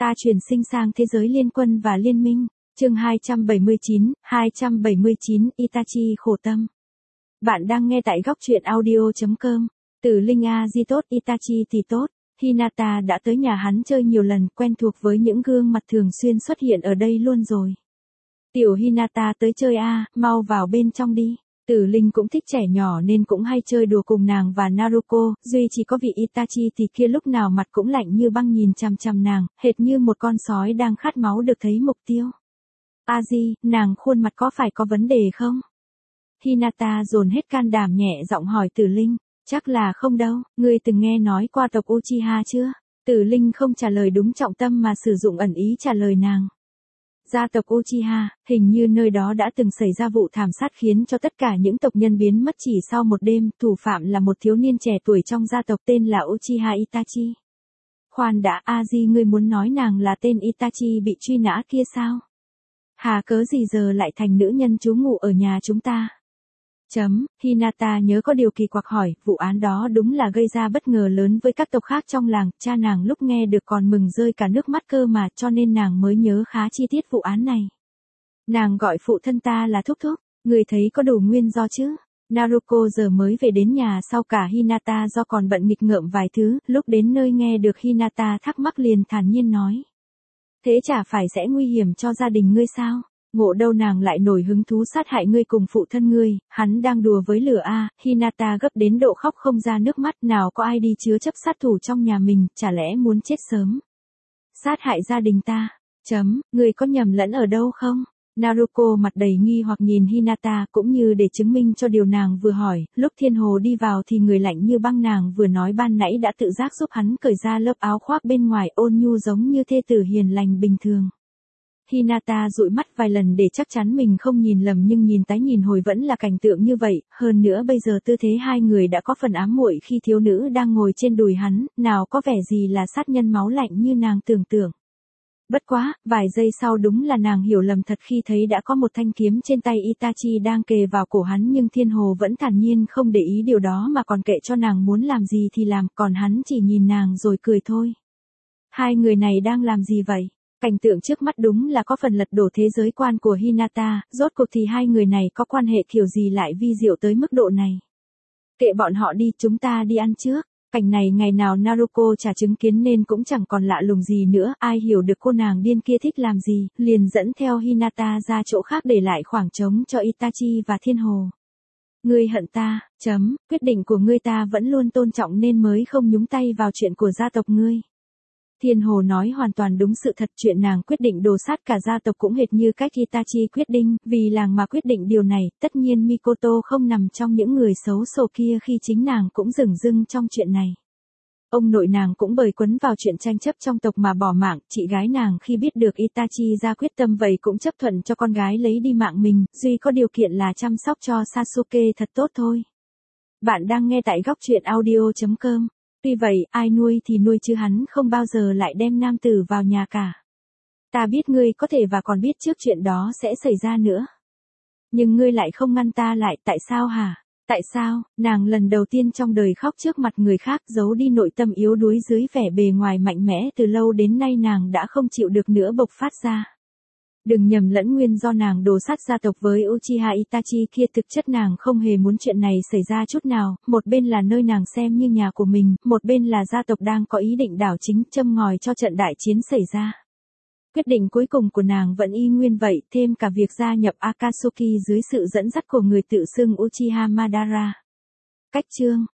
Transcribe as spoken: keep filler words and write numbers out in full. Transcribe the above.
Ta chuyển sinh sang thế giới liên quân và liên minh. Chương hai trăm bảy mươi chín, hai trăm bảy mươi chín Itachi khổ tâm. Bạn đang nghe tại góc truyện audio chấm com. Từ Linh A Di tốt Itachi thì tốt. Hinata đã tới nhà hắn chơi nhiều lần, quen thuộc với những gương mặt thường xuyên xuất hiện ở đây luôn rồi. Tiểu Hinata tới chơi a, mau vào bên trong đi. Tử Linh cũng thích trẻ nhỏ nên cũng hay chơi đùa cùng nàng và Naruko, duy chỉ có vị Itachi thì kia lúc nào mặt cũng lạnh như băng nhìn chằm chằm nàng, hệt như một con sói đang khát máu được thấy mục tiêu. Aji, nàng khuôn mặt có phải có vấn đề không? Hinata dồn hết can đảm nhẹ giọng hỏi Tử Linh. Chắc là không đâu, ngươi từng nghe nói qua tộc Uchiha chưa? Tử Linh không trả lời đúng trọng tâm mà sử dụng ẩn ý trả lời nàng. Gia tộc Uchiha, hình như nơi đó đã từng xảy ra vụ thảm sát khiến cho tất cả những tộc nhân biến mất chỉ sau một đêm, thủ phạm là một thiếu niên trẻ tuổi trong gia tộc tên là Uchiha Itachi. Khoan đã, Aji, ngươi muốn nói nàng là tên Itachi bị truy nã kia sao? Hà cớ gì giờ lại thành nữ nhân trú ngụ ở nhà chúng ta? Chấm, Hinata nhớ có điều kỳ quặc hỏi, vụ án đó đúng là gây ra bất ngờ lớn với các tộc khác trong làng, cha nàng lúc nghe được còn mừng rơi cả nước mắt cơ mà, cho nên nàng mới nhớ khá chi tiết vụ án này. Nàng gọi phụ thân ta là thúc thúc, người thấy có đủ nguyên do chứ? Naruko giờ mới về đến nhà sau cả Hinata do còn bận nghịch ngợm vài thứ, lúc đến nơi nghe được Hinata thắc mắc liền thản nhiên nói. Thế chả phải sẽ nguy hiểm cho gia đình ngươi sao? Ngộ đâu nàng lại nổi hứng thú sát hại ngươi cùng phụ thân ngươi, hắn đang đùa với lửa a. Hinata gấp đến độ khóc không ra nước mắt, nào có ai đi chứa chấp sát thủ trong nhà mình, chả lẽ muốn chết sớm. Sát hại gia đình ta, chấm, ngươi có nhầm lẫn ở đâu không? Naruko mặt đầy nghi hoặc nhìn Hinata, cũng như để chứng minh cho điều nàng vừa hỏi, lúc Thiên Hồ đi vào thì người lạnh như băng nàng vừa nói ban nãy đã tự giác giúp hắn cởi ra lớp áo khoác bên ngoài, ôn nhu giống như thê tử hiền lành bình thường. Hinata dụi mắt vài lần để chắc chắn mình không nhìn lầm nhưng nhìn tái nhìn hồi vẫn là cảnh tượng như vậy, hơn nữa bây giờ tư thế hai người đã có phần ám muội khi thiếu nữ đang ngồi trên đùi hắn, nào có vẻ gì là sát nhân máu lạnh như nàng tưởng tượng. Bất quá, vài giây sau đúng là nàng hiểu lầm thật khi thấy đã có một thanh kiếm trên tay Itachi đang kề vào cổ hắn nhưng Thiên Hồ vẫn thản nhiên không để ý điều đó mà còn kệ cho nàng muốn làm gì thì làm, còn hắn chỉ nhìn nàng rồi cười thôi. Hai người này đang làm gì vậy? Cảnh tượng trước mắt đúng là có phần lật đổ thế giới quan của Hinata, rốt cuộc thì hai người này có quan hệ kiểu gì lại vi diệu tới mức độ này. Kệ bọn họ đi, chúng ta đi ăn trước. Cảnh này ngày nào Naruko chả chứng kiến nên cũng chẳng còn lạ lùng gì nữa, ai hiểu được cô nàng điên kia thích làm gì, liền dẫn theo Hinata ra chỗ khác để lại khoảng trống cho Itachi và Thiên Hồ. Ngươi hận ta, chấm, quyết định của ngươi ta vẫn luôn tôn trọng nên mới không nhúng tay vào chuyện của gia tộc ngươi. Thiên Hồ nói hoàn toàn đúng sự thật, chuyện nàng quyết định đồ sát cả gia tộc cũng hệt như cách Itachi quyết định, vì làng mà quyết định điều này, tất nhiên Mikoto không nằm trong những người xấu số kia khi chính nàng cũng dửng dưng trong chuyện này. Ông nội nàng cũng bởi quấn vào chuyện tranh chấp trong tộc mà bỏ mạng, chị gái nàng khi biết được Itachi ra quyết tâm vậy cũng chấp thuận cho con gái lấy đi mạng mình, duy có điều kiện là chăm sóc cho Sasuke thật tốt thôi. Bạn đang nghe tại góc truyện audio chấm com. Tuy vậy, ai nuôi thì nuôi chứ hắn không bao giờ lại đem nam tử vào nhà cả. Ta biết ngươi có thể và còn biết trước chuyện đó sẽ xảy ra nữa. Nhưng ngươi lại không ngăn ta lại, tại sao hả? Tại sao? Nàng lần đầu tiên trong đời khóc trước mặt người khác, giấu đi nội tâm yếu đuối dưới vẻ bề ngoài mạnh mẽ từ lâu đến nay nàng đã không chịu được nữa bộc phát ra. Đừng nhầm lẫn nguyên do nàng đồ sát gia tộc với Uchiha Itachi kia, thực chất nàng không hề muốn chuyện này xảy ra chút nào, một bên là nơi nàng xem như nhà của mình, một bên là gia tộc đang có ý định đảo chính châm ngòi cho trận đại chiến xảy ra. Quyết định cuối cùng của nàng vẫn y nguyên vậy, thêm cả việc gia nhập Akatsuki dưới sự dẫn dắt của người tự xưng Uchiha Madara. Cách chương,